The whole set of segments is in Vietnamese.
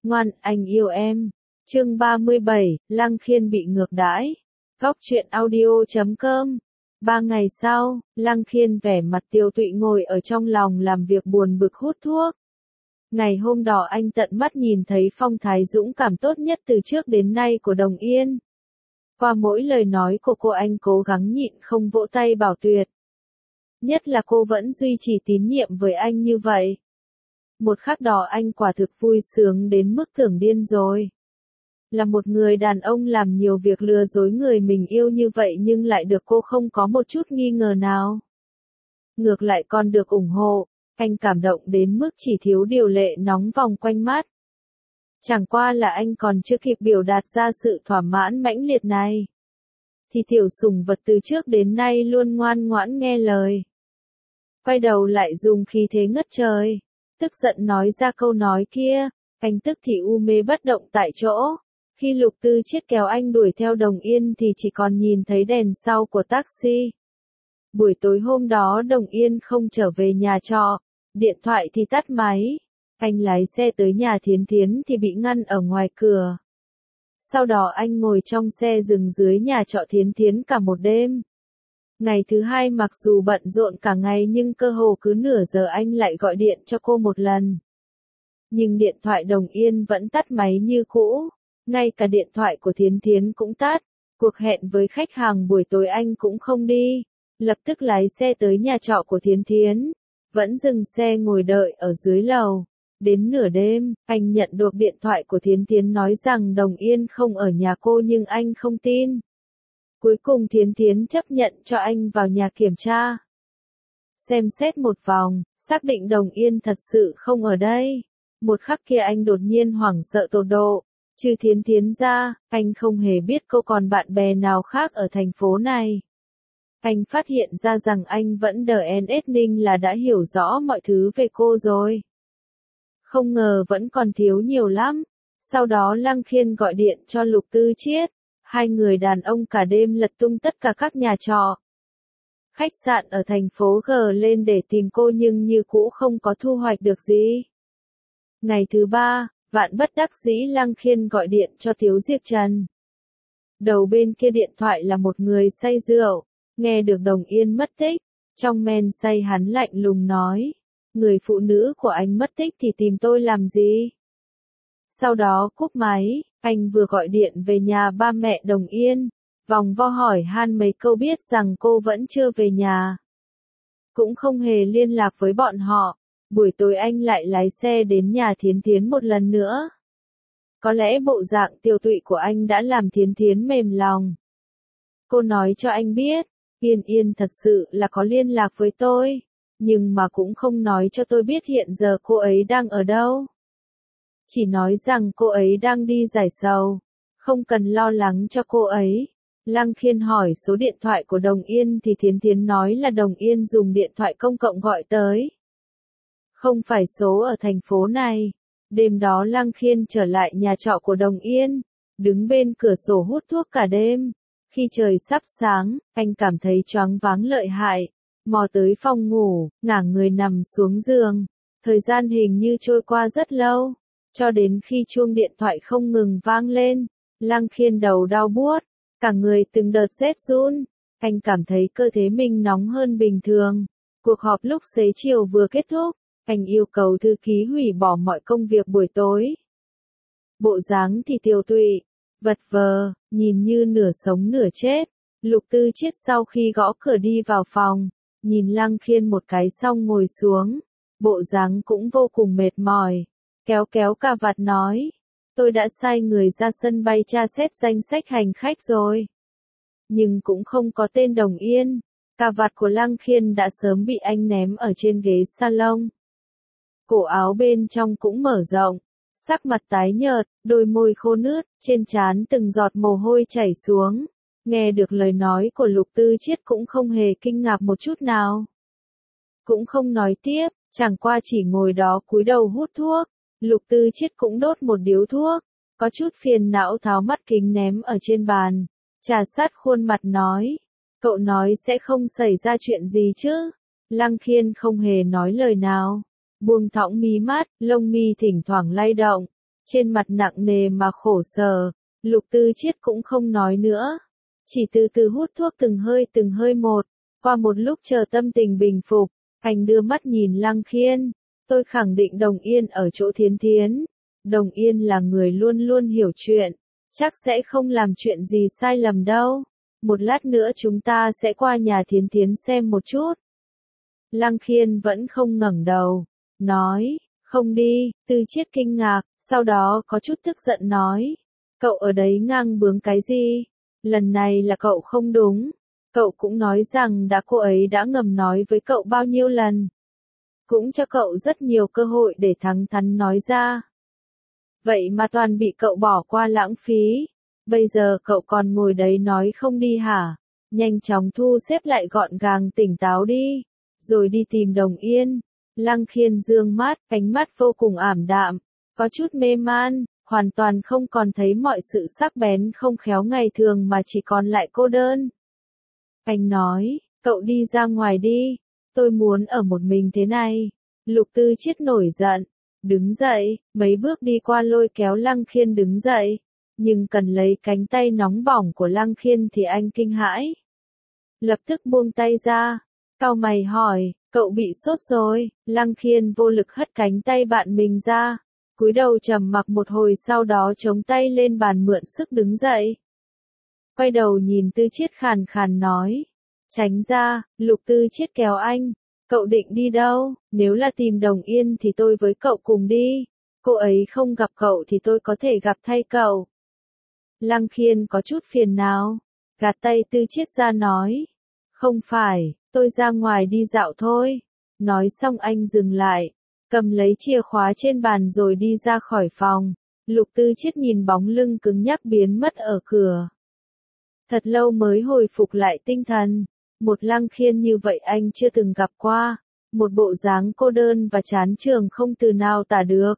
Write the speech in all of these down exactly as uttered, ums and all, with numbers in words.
Ngoan, anh yêu em. Chương ba mươi bảy, Lăng Khiên bị ngược đãi. Góc truyện audio chấm com. Ba ngày sau, Lăng Khiên vẻ mặt tiêu tụy ngồi ở trong lòng làm việc buồn bực hút thuốc. Ngày hôm đó anh tận mắt nhìn thấy phong thái dũng cảm tốt nhất từ trước đến nay của Đồng Yên. Qua mỗi lời nói của cô anh cố gắng nhịn không vỗ tay bảo tuyệt. Nhất là cô vẫn duy trì tín nhiệm với anh như vậy. Một khắc đó anh quả thực vui sướng đến mức tưởng điên rồi. Là một người đàn ông làm nhiều việc lừa dối người mình yêu như vậy nhưng lại được cô không có một chút nghi ngờ nào. Ngược lại còn được ủng hộ, anh cảm động đến mức chỉ thiếu điều lệ nóng vòng quanh mắt. Chẳng qua là anh còn chưa kịp biểu đạt ra sự thỏa mãn mãnh liệt này. Thì tiểu sủng vật từ trước đến nay luôn ngoan ngoãn nghe lời. Quay đầu lại dùng khí thế ngất trời. Tức giận nói ra câu nói kia, anh tức thì u mê bất động tại chỗ. Khi Lục Tư Chiết kéo anh đuổi theo Đồng Yên thì chỉ còn nhìn thấy đèn sau của taxi. Buổi tối hôm đó Đồng Yên không trở về nhà trọ, điện thoại thì tắt máy. Anh lái xe tới nhà Thiến Thiến thì bị ngăn ở ngoài cửa. Sau đó anh ngồi trong xe dừng dưới nhà trọ Thiến Thiến cả một đêm. Ngày thứ hai mặc dù bận rộn cả ngày nhưng cơ hồ cứ nửa giờ anh lại gọi điện cho cô một lần. Nhưng điện thoại Đồng Yên vẫn tắt máy như cũ, ngay cả điện thoại của Thiến Thiến cũng tắt. Cuộc hẹn với khách hàng buổi tối anh cũng không đi, lập tức lái xe tới nhà trọ của Thiến Thiến, vẫn dừng xe ngồi đợi ở dưới lầu. Đến nửa đêm, anh nhận được điện thoại của Thiến Thiến nói rằng Đồng Yên không ở nhà cô nhưng anh không tin. Cuối cùng Thiến Thiến chấp nhận cho anh vào nhà kiểm tra. Xem xét một vòng, xác định Đồng Yên thật sự không ở đây. Một khắc kia anh đột nhiên hoảng sợ tột độ. Trừ Thiến Thiến ra, anh không hề biết cô còn bạn bè nào khác ở thành phố này. Anh phát hiện ra rằng anh vẫn đờ en ét Ninh là đã hiểu rõ mọi thứ về cô rồi. Không ngờ vẫn còn thiếu nhiều lắm. Sau đó Lăng Khiên gọi điện cho Lục Tư Chiết. Hai người đàn ông cả đêm lật tung tất cả các nhà trọ, khách sạn ở thành phố G lên để tìm cô nhưng như cũ không có thu hoạch được gì. Ngày thứ ba, vạn bất đắc dĩ Lăng Khiên gọi điện cho Tiếu Diệp Trần. Đầu bên kia điện thoại là một người say rượu, nghe được Đồng Yên mất tích, trong men say hắn lạnh lùng nói, người phụ nữ của anh mất tích thì tìm tôi làm gì? Sau đó cúp máy, anh vừa gọi điện về nhà ba mẹ Đồng Yên, vòng vo hỏi han mấy câu biết rằng cô vẫn chưa về nhà. Cũng không hề liên lạc với bọn họ, buổi tối anh lại lái xe đến nhà Thiến Thiến một lần nữa. Có lẽ bộ dạng tiêu tụy của anh đã làm Thiến Thiến mềm lòng. Cô nói cho anh biết, Yên Yên thật sự là có liên lạc với tôi, nhưng mà cũng không nói cho tôi biết hiện giờ cô ấy đang ở đâu. Chỉ nói rằng cô ấy đang đi giải sầu, không cần lo lắng cho cô ấy. Lăng Khiên hỏi số điện thoại của Đồng Yên thì Thiến Thiến nói là Đồng Yên dùng điện thoại công cộng gọi tới. Không phải số ở thành phố này. Đêm đó Lăng Khiên trở lại nhà trọ của Đồng Yên, đứng bên cửa sổ hút thuốc cả đêm. Khi trời sắp sáng, anh cảm thấy choáng váng lợi hại, mò tới phòng ngủ, ngả người nằm xuống giường. Thời gian hình như trôi qua rất lâu. Cho đến khi chuông điện thoại không ngừng vang lên, Lăng Khiên đầu đau buốt, cả người từng đợt rét run, anh cảm thấy cơ thể mình nóng hơn bình thường. Cuộc họp lúc xế chiều vừa kết thúc, anh yêu cầu thư ký hủy bỏ mọi công việc buổi tối. Bộ dáng thì tiều tụy, vật vờ, nhìn như nửa sống nửa chết. Lục Tư Chiết sau khi gõ cửa đi vào phòng, nhìn Lăng Khiên một cái xong ngồi xuống, bộ dáng cũng vô cùng mệt mỏi. Kéo kéo cà vạt nói, tôi đã sai người ra sân bay tra xét danh sách hành khách rồi. Nhưng cũng không có tên Đồng Yên, cà vạt của Lăng Khiên đã sớm bị anh ném ở trên ghế salon. Cổ áo bên trong cũng mở rộng, sắc mặt tái nhợt, đôi môi khô nướt, trên trán từng giọt mồ hôi chảy xuống. Nghe được lời nói của Lục Tư Chiết cũng không hề kinh ngạc một chút nào. Cũng không nói tiếp, chẳng qua chỉ ngồi đó cúi đầu hút thuốc. Lục Tư Chiết cũng đốt một điếu thuốc, có chút phiền não tháo mắt kính ném ở trên bàn, trà sát khuôn mặt nói, cậu nói sẽ không xảy ra chuyện gì chứ? Lăng Khiên không hề nói lời nào, buông thõng mí mắt, lông mi thỉnh thoảng lay động, Trên mặt nặng nề mà khổ sở, Lục Tư Chiết cũng không nói nữa. Chỉ từ từ hút thuốc từng hơi từng hơi một. Qua một lúc chờ tâm tình bình phục, anh đưa mắt nhìn Lăng Khiên. Tôi khẳng định Đồng Yên ở chỗ Thiến Thiến. Đồng Yên là người luôn luôn hiểu chuyện. Chắc sẽ không làm chuyện gì sai lầm đâu. Một lát nữa chúng ta sẽ qua nhà Thiến Thiến xem một chút. Lăng Khiên vẫn không ngẩng đầu. Nói, không đi. Tư Chiết kinh ngạc, sau đó có chút tức giận nói. Cậu ở đấy ngang bướng cái gì? Lần này là cậu không đúng. Cậu cũng nói rằng đã cô ấy đã ngầm nói với cậu bao nhiêu lần. Cũng cho cậu rất nhiều cơ hội để thẳng thắn nói ra. Vậy mà toàn bị cậu bỏ qua lãng phí. Bây giờ cậu còn ngồi đấy nói không đi hả? Nhanh chóng thu xếp lại gọn gàng tỉnh táo đi. Rồi đi tìm Đồng Yên. Lăng Khiên dương mắt, ánh mắt vô cùng ảm đạm. Có chút mê man, hoàn toàn không còn thấy mọi sự sắc bén không khéo ngày thường mà chỉ còn lại cô đơn. Anh nói, cậu đi ra ngoài đi. Tôi muốn ở một mình thế này. Lục Tư Chiết nổi giận. Đứng dậy, mấy bước đi qua lôi kéo Lăng Khiên đứng dậy. Nhưng cần lấy cánh tay nóng bỏng của Lăng Khiên thì anh kinh hãi. Lập tức buông tay ra. Cau mày hỏi, cậu bị sốt rồi. Lăng Khiên vô lực hất cánh tay bạn mình ra. Cúi đầu trầm mặc một hồi sau đó chống tay lên bàn mượn sức đứng dậy. Quay đầu nhìn Tư Chiết khàn khàn nói. Tránh ra, Lục Tư Chiết kéo anh. Cậu định đi đâu? Nếu là tìm Đồng Yên thì tôi với cậu cùng đi. Cô ấy không gặp cậu thì tôi có thể gặp thay cậu. Lăng Khiên có chút phiền não. Gạt tay Tư Chiết ra nói. Không phải, tôi ra ngoài đi dạo thôi. Nói xong anh dừng lại. Cầm lấy chìa khóa trên bàn rồi đi ra khỏi phòng. Lục Tư Chiết nhìn bóng lưng cứng nhắc biến mất ở cửa. Thật lâu mới hồi phục lại tinh thần. Một Lăng Khiên như vậy anh chưa từng gặp qua. Một bộ dáng cô đơn và chán trường không từ nào tả được.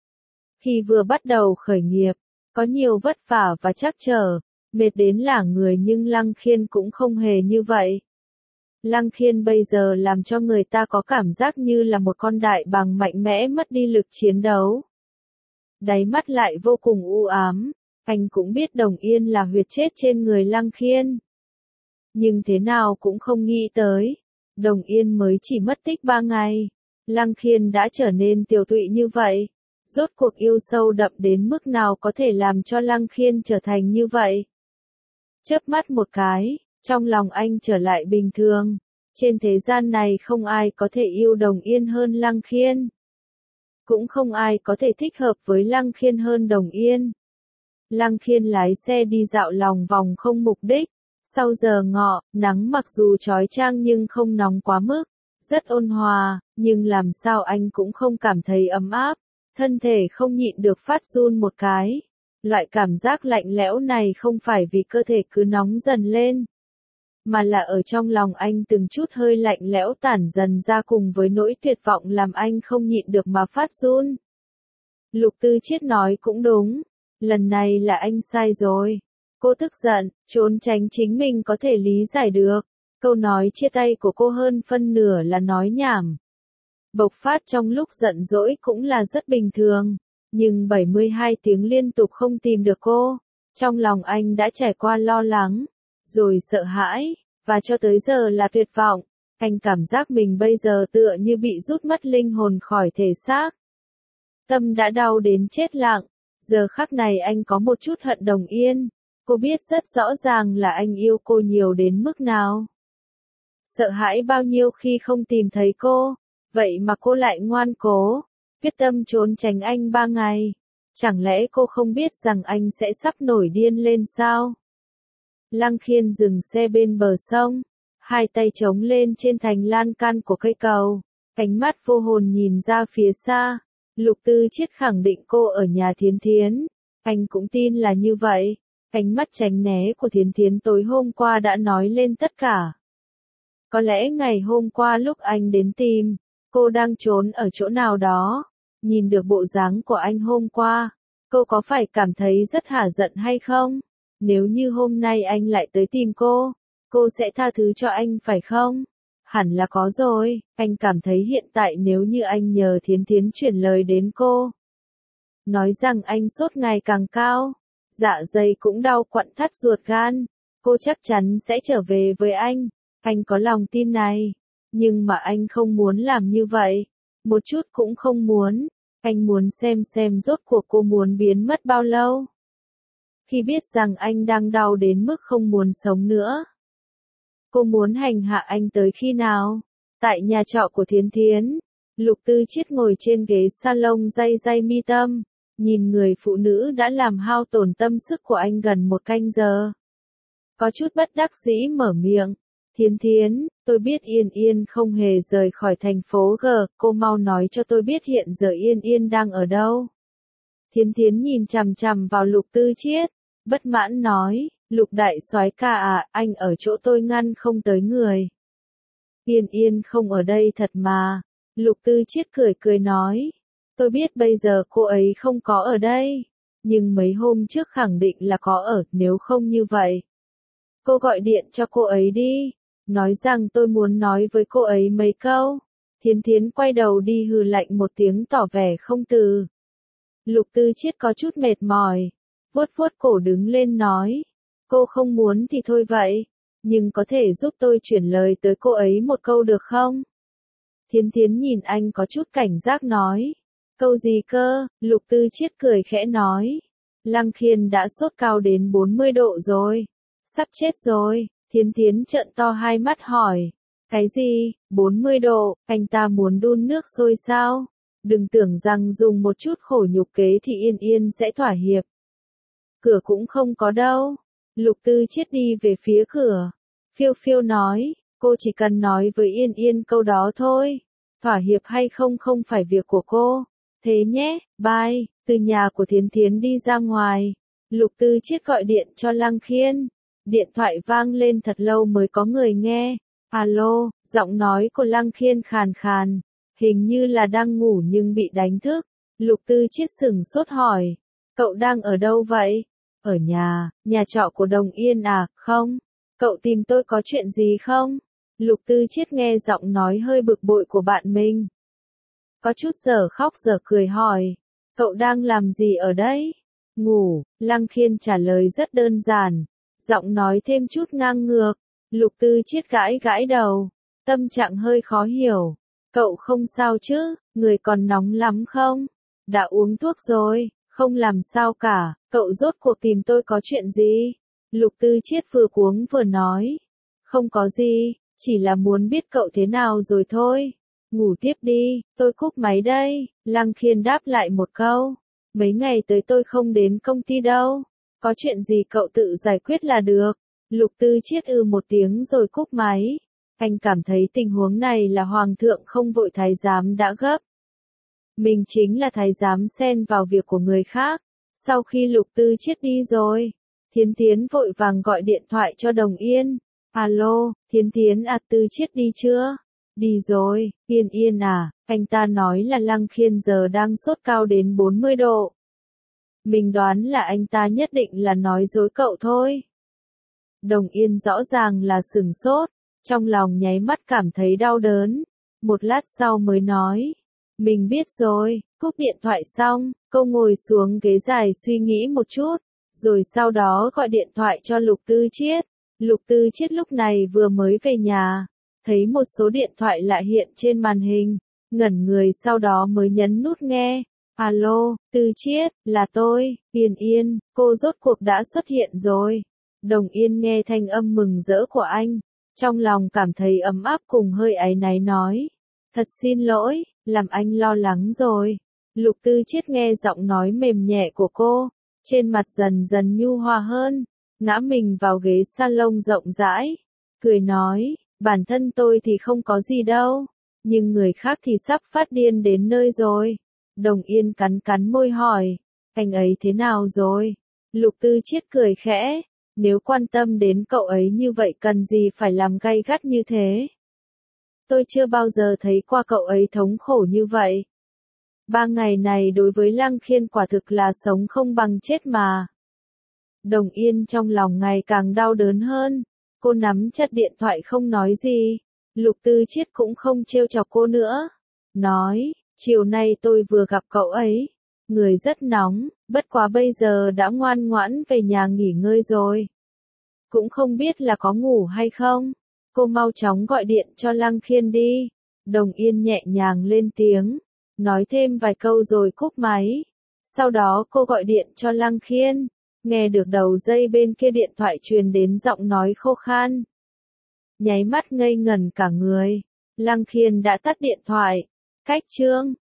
Khi vừa bắt đầu khởi nghiệp, có nhiều vất vả và trắc trở, mệt đến lả người nhưng Lăng Khiên cũng không hề như vậy. Lăng Khiên bây giờ làm cho người ta có cảm giác như là một con đại bàng mạnh mẽ mất đi lực chiến đấu. Đáy mắt lại vô cùng u ám, anh cũng biết Đồng Yên là huyệt chết trên người Lăng Khiên. Nhưng thế nào cũng không nghĩ tới, Đồng Yên mới chỉ mất tích ba ngày, Lăng Khiên đã trở nên tiều tụy như vậy. Rốt cuộc yêu sâu đậm đến mức nào có thể làm cho Lăng Khiên trở thành như vậy? Chớp mắt một cái, trong lòng anh trở lại bình thường. Trên thế gian này không ai có thể yêu Đồng Yên hơn Lăng Khiên. Cũng không ai có thể thích hợp với Lăng Khiên hơn Đồng Yên. Lăng Khiên lái xe đi dạo lòng vòng không mục đích. Sau giờ ngọ, nắng mặc dù chói chang nhưng không nóng quá mức. Rất ôn hòa, nhưng làm sao anh cũng không cảm thấy ấm áp. Thân thể không nhịn được phát run một cái. Loại cảm giác lạnh lẽo này không phải vì cơ thể cứ nóng dần lên, mà là ở trong lòng anh từng chút hơi lạnh lẽo tản dần ra cùng với nỗi tuyệt vọng làm anh không nhịn được mà phát run. Lục Tư Chiết nói cũng đúng, lần này là anh sai rồi. Cô tức giận, trốn tránh chính mình có thể lý giải được. Câu nói chia tay của cô hơn phân nửa là nói nhảm. Bộc phát trong lúc giận dỗi cũng là rất bình thường. Nhưng bảy mươi hai tiếng liên tục không tìm được cô. Trong lòng anh đã trải qua lo lắng, rồi sợ hãi, và cho tới giờ là tuyệt vọng. Anh cảm giác mình bây giờ tựa như bị rút mất linh hồn khỏi thể xác. Tâm đã đau đến chết lặng. Giờ khắc này anh có một chút hận Đồng Yên. Cô biết rất rõ ràng là anh yêu cô nhiều đến mức nào. Sợ hãi bao nhiêu khi không tìm thấy cô. Vậy mà cô lại ngoan cố, quyết tâm trốn tránh anh ba ngày. Chẳng lẽ cô không biết rằng anh sẽ sắp nổi điên lên sao? Lăng Khiên dừng xe bên bờ sông, hai tay chống lên trên thành lan can của cây cầu, ánh mắt vô hồn nhìn ra phía xa. Lục Tư Chiết khẳng định cô ở nhà Thiến Thiến. Anh cũng tin là như vậy. Ánh mắt tránh né của Thiến Thiến tối hôm qua đã nói lên tất cả. Có lẽ ngày hôm qua lúc anh đến tìm, cô đang trốn ở chỗ nào đó. Nhìn được bộ dáng của anh hôm qua, cô có phải cảm thấy rất hả giận hay không? Nếu như hôm nay anh lại tới tìm cô, cô sẽ tha thứ cho anh phải không? Hẳn là có rồi, anh cảm thấy hiện tại nếu như anh nhờ Thiến Thiến chuyển lời đến cô, nói rằng anh sốt ngày càng cao, dạ dày cũng đau quặn thắt ruột gan, cô chắc chắn sẽ trở về với anh, anh có lòng tin này, nhưng mà anh không muốn làm như vậy, một chút cũng không muốn, anh muốn xem xem rốt cuộc cô muốn biến mất bao lâu. Khi biết rằng anh đang đau đến mức không muốn sống nữa, cô muốn hành hạ anh tới khi nào? Tại nhà trọ của Thiến Thiến, Lục Tư Chiết ngồi trên ghế salon day day mi tâm, nhìn người phụ nữ đã làm hao tổn tâm sức của anh gần một canh giờ. Có chút bất đắc dĩ mở miệng, Thiến Thiến, tôi biết Yên Yên không hề rời khỏi thành phố G, cô mau nói cho tôi biết hiện giờ Yên Yên đang ở đâu. Thiến Thiến nhìn chằm chằm vào Lục Tư Chiết, bất mãn nói, Lục đại soái ca à, anh ở chỗ tôi ngăn không tới người. Yên Yên không ở đây thật mà. Lục Tư Chiết cười cười nói, tôi biết bây giờ cô ấy không có ở đây, nhưng mấy hôm trước khẳng định là có ở, nếu không như vậy. Cô gọi điện cho cô ấy đi, nói rằng tôi muốn nói với cô ấy mấy câu. Thiến Thiến quay đầu đi hừ lạnh một tiếng tỏ vẻ không từ. Lục Tư Chiết có chút mệt mỏi, vuốt vuốt cổ đứng lên nói, cô không muốn thì thôi vậy, nhưng có thể giúp tôi chuyển lời tới cô ấy một câu được không? Thiến Thiến nhìn anh có chút cảnh giác nói, câu gì cơ? Lục Tư Chiết cười khẽ nói, Lăng Khiên đã sốt cao đến bốn mươi độ rồi, sắp chết rồi. Thiến Thiến trợn to hai mắt hỏi, cái gì, bốn mươi độ, anh ta muốn đun nước sôi sao? Đừng tưởng rằng dùng một chút khổ nhục kế thì Yên Yên sẽ thỏa hiệp. Cửa cũng không có đâu. Lục Tư Chiết đi về phía cửa. Phiêu phiêu nói, cô chỉ cần nói với Yên Yên câu đó thôi. Thỏa hiệp hay không không phải việc của cô. Thế nhé, bye. Từ nhà của Thiến Thiến đi ra ngoài. Lục Tư Chiết gọi điện cho Lăng Khiên. Điện thoại vang lên thật lâu mới có người nghe. Alo, giọng nói của Lăng Khiên khàn khàn. Hình như là đang ngủ nhưng bị đánh thức. Lục Tư Chiết sửng sốt hỏi. Cậu đang ở đâu vậy? Ở nhà, nhà trọ của Đồng Yên à, không? Cậu tìm tôi có chuyện gì không? Lục Tư Chiết nghe giọng nói hơi bực bội của bạn mình. Có chút giờ khóc giờ cười hỏi. Cậu đang làm gì ở đây? Ngủ, Lăng Khiên trả lời rất đơn giản. Giọng nói thêm chút ngang ngược. Lục Tư Chiết gãi gãi đầu. Tâm trạng hơi khó hiểu. Cậu không sao chứ, người còn nóng lắm không? Đã uống thuốc rồi, không làm sao cả, cậu rốt cuộc tìm tôi có chuyện gì? Lục Tư Chiết vừa cuống vừa nói. Không có gì, chỉ là muốn biết cậu thế nào rồi thôi. Ngủ tiếp đi, tôi cúp máy đây. Lăng Khiên đáp lại một câu. Mấy ngày tới tôi không đến công ty đâu. Có chuyện gì cậu tự giải quyết là được. Lục Tư Chiết ư một tiếng rồi cúp máy. Anh cảm thấy tình huống này là hoàng thượng không vội thái giám đã gấp. Mình chính là thái giám xen vào việc của người khác. Sau khi Lục Tư Chiết đi rồi, Thiến Thiến vội vàng gọi điện thoại cho Đồng Yên. Alo, Thiến Thiến à, Tư Chiết đi chưa? Đi rồi, Yên Yên à, anh ta nói là Lăng Khiên giờ đang sốt cao đến bốn mươi độ. Mình đoán là anh ta nhất định là nói dối cậu thôi. Đồng Yên rõ ràng là sửng sốt, trong lòng nháy mắt cảm thấy đau đớn. Một lát sau mới nói, mình biết rồi. Cúp điện thoại xong, cô ngồi xuống ghế dài suy nghĩ một chút, rồi sau đó gọi điện thoại cho Lục Tư Chiết. Lục Tư Chiết lúc này vừa mới về nhà, thấy một số điện thoại lạ hiện trên màn hình, ngẩn người sau đó mới nhấn nút nghe. Alo, Tư Chiết, là tôi, Yên Yên, cô rốt cuộc đã xuất hiện rồi. Đồng Yên nghe thanh âm mừng rỡ của anh, trong lòng cảm thấy ấm áp cùng hơi áy náy nói. Thật xin lỗi, làm anh lo lắng rồi. Lục Tư Chiết nghe giọng nói mềm nhẹ của cô, trên mặt dần dần nhu hòa hơn, ngã mình vào ghế salon rộng rãi, cười nói, bản thân tôi thì không có gì đâu, nhưng người khác thì sắp phát điên đến nơi rồi. Đồng Yên cắn cắn môi hỏi, anh ấy thế nào rồi? Lục Tư Chiết cười khẽ, nếu quan tâm đến cậu ấy như vậy cần gì phải làm gay gắt như thế? Tôi chưa bao giờ thấy qua cậu ấy thống khổ như vậy. Ba ngày này đối với Lăng Khiên quả thực là sống không bằng chết mà. Đồng Yên trong lòng ngày càng đau đớn hơn, cô nắm chặt điện thoại không nói gì. Lục Tư Chiết cũng không trêu chọc cô nữa. Nói, chiều nay tôi vừa gặp cậu ấy. người rất nóng, bất quá bây giờ đã ngoan ngoãn về nhà nghỉ ngơi rồi. Cũng không biết là có ngủ hay không. Cô mau chóng gọi điện cho Lăng Khiên đi. Đồng Yên nhẹ nhàng lên tiếng, nói thêm vài câu rồi cúp máy. Sau đó cô gọi điện cho Lăng Khiên, nghe được đầu dây bên kia điện thoại truyền đến giọng nói khô khan. Nháy mắt ngây ngẩn cả người, Lăng Khiên đã tắt điện thoại. Cách chương